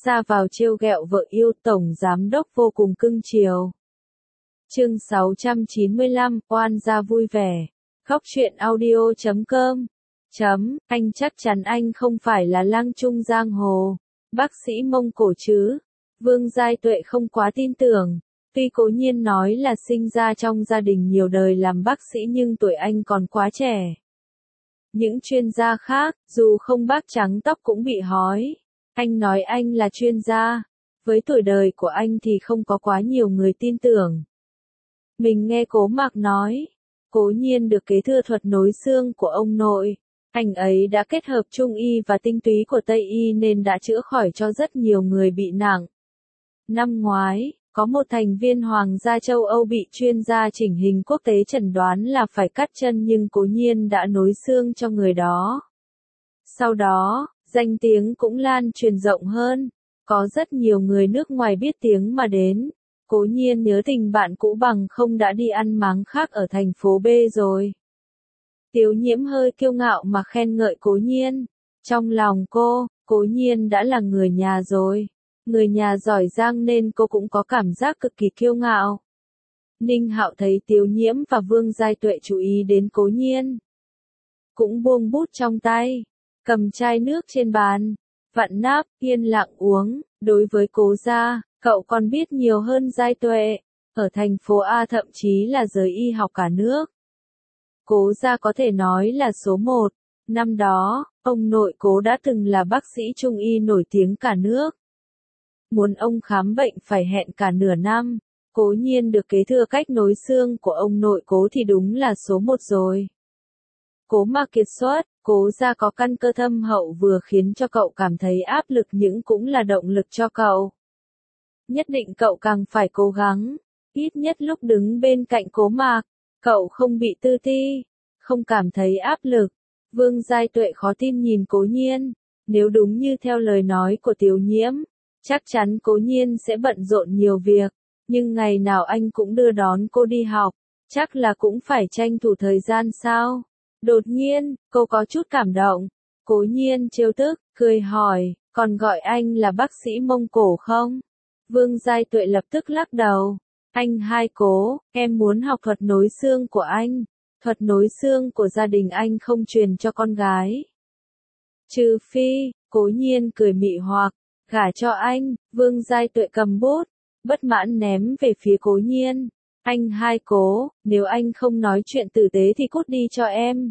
ra vào trêu ghẹo vợ yêu, tổng giám đốc vô cùng cưng chiều. Chương 695, oan gia vui vẻ. Khóc chuyện audio.com. Anh chắc chắn anh không phải là lang trung giang hồ, bác sĩ Mông Cổ chứ? Vương Giai Tuệ không quá tin tưởng. Tuy Cố Nhiên nói là sinh ra trong gia đình nhiều đời làm bác sĩ nhưng tuổi anh còn quá trẻ. Những chuyên gia khác, dù không bác trắng tóc cũng bị hói. Anh nói anh là chuyên gia. Với tuổi đời của anh thì không có quá nhiều người tin tưởng. Mình nghe Cố Mạc nói, Cố Nhiên được kế thừa thuật nối xương của ông nội. Anh ấy đã kết hợp Trung y và tinh túy của Tây y nên đã chữa khỏi cho rất nhiều người bị nặng. Năm ngoái, có một thành viên Hoàng gia châu Âu bị chuyên gia chỉnh hình quốc tế chẩn đoán là phải cắt chân nhưng Cố Nhiên đã nối xương cho người đó. Sau đó, danh tiếng cũng lan truyền rộng hơn. Có rất nhiều người nước ngoài biết tiếng mà đến. Cố Nhiên nhớ tình bạn cũ bằng không đã đi ăn máng khác ở thành phố B rồi. Tiếu Nhiễm hơi kiêu ngạo mà khen ngợi Cố Nhiên. Trong lòng cô, Cố Nhiên đã là người nhà rồi. Người nhà giỏi giang nên cô cũng có cảm giác cực kỳ kiêu ngạo. Ninh Hạo thấy Tiếu Nhiễm và Vương Giai Tuệ chú ý đến Cố Nhiên. Cũng buông bút trong tay, cầm chai nước trên bàn, vặn nắp, yên lặng uống. Đối với Cố gia, cậu còn biết nhiều hơn Giai Tuệ. Ở thành phố A thậm chí là giới y học cả nước. Cố gia có thể nói là số 1. Năm đó, ông nội Cố đã từng là bác sĩ Trung y nổi tiếng cả nước. Muốn ông khám bệnh phải hẹn cả nửa năm. Cố Nhiên được kế thừa cách nối xương của ông nội Cố thì đúng là số 1 rồi. Cố Mạc kiệt xuất, Cố gia có căn cơ thâm hậu vừa khiến cho cậu cảm thấy áp lực nhưng cũng là động lực cho cậu. Nhất định cậu càng phải cố gắng, ít nhất lúc đứng bên cạnh Cố Mạc, cậu không bị tự ti, không cảm thấy áp lực. Vương Giai Tuệ khó tin nhìn Cố Nhiên, nếu đúng như theo lời nói của Tiếu Nhiễm, chắc chắn Cố Nhiên sẽ bận rộn nhiều việc, nhưng ngày nào anh cũng đưa đón cô đi học, chắc là cũng phải tranh thủ thời gian sao? Đột nhiên, cô có chút cảm động. Cố Nhiên trêu tức, cười hỏi, còn gọi anh là bác sĩ Mông Cổ không? Vương Giai Tuệ lập tức lắc đầu. Anh hai Cố, em muốn học thuật nối xương của anh. Thuật nối xương của gia đình anh không truyền cho con gái. Trừ phi, Cố Nhiên cười mị hoặc, gả cho anh. Vương Giai Tuệ cầm bút, bất mãn ném về phía Cố Nhiên. Anh hai Cố, nếu anh không nói chuyện tử tế thì cút đi cho em.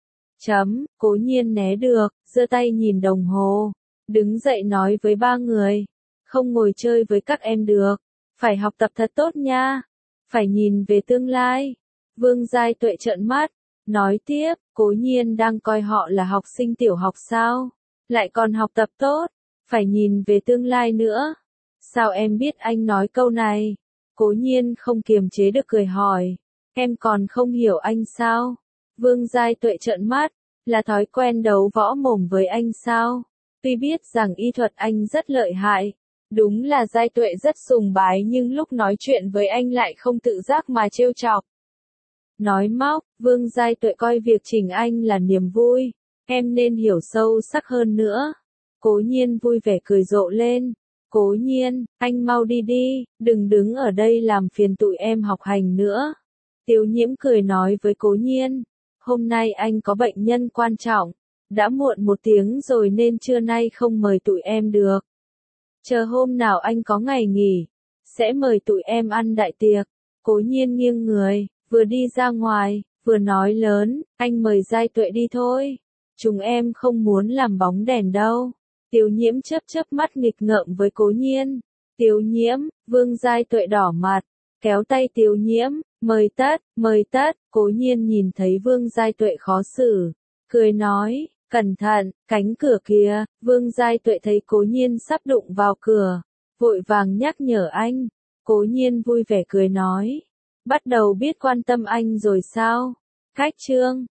Cố Nhiên né được, giơ tay nhìn đồng hồ. Đứng dậy nói với ba người. Không ngồi chơi với các em được. Phải học tập thật tốt nha. Phải nhìn về tương lai. Vương Giai Tuệ trợn mắt. Nói tiếp, Cố Nhiên đang coi họ là học sinh tiểu học sao? Lại còn học tập tốt. Phải nhìn về tương lai nữa. Sao em biết anh nói câu này? Cố Nhiên không kiềm chế được cười hỏi. Em còn không hiểu anh sao? Vương Giai Tuệ trợn mắt. Là thói quen đấu võ mồm với anh sao? Tuy biết rằng y thuật anh rất lợi hại. Đúng là Giai Tuệ rất sùng bái nhưng lúc nói chuyện với anh lại không tự giác mà trêu chọc. Nói móc, Vương Giai Tuệ coi việc chỉnh anh là niềm vui. Em nên hiểu sâu sắc hơn nữa. Cố Nhiên vui vẻ cười rộ lên. Cố Nhiên, anh mau đi đi, đừng đứng ở đây làm phiền tụi em học hành nữa. Tiếu Nhiễm cười nói với Cố Nhiên. Hôm nay anh có bệnh nhân quan trọng. Đã muộn 1 tiếng rồi nên trưa nay không mời tụi em được. Chờ hôm nào anh có ngày nghỉ, sẽ mời tụi em ăn đại tiệc. Cố Nhiên nghiêng người, vừa đi ra ngoài, vừa nói lớn, anh mời Giai Tuệ đi thôi. Chúng em không muốn làm bóng đèn đâu. Tiếu Nhiễm chớp mắt nghịch ngợm với Cố Nhiên. Tiếu Nhiễm, Vương Giai Tuệ đỏ mặt, kéo tay Tiếu Nhiễm, mời tất. Cố Nhiên nhìn thấy Vương Giai Tuệ khó xử, cười nói. Cẩn thận, cánh cửa kia. Vương Giai Tuệ thấy Cố Nhiên sắp đụng vào cửa, vội vàng nhắc nhở anh. Cố Nhiên vui vẻ cười nói. Bắt đầu biết quan tâm anh rồi sao? Cách chương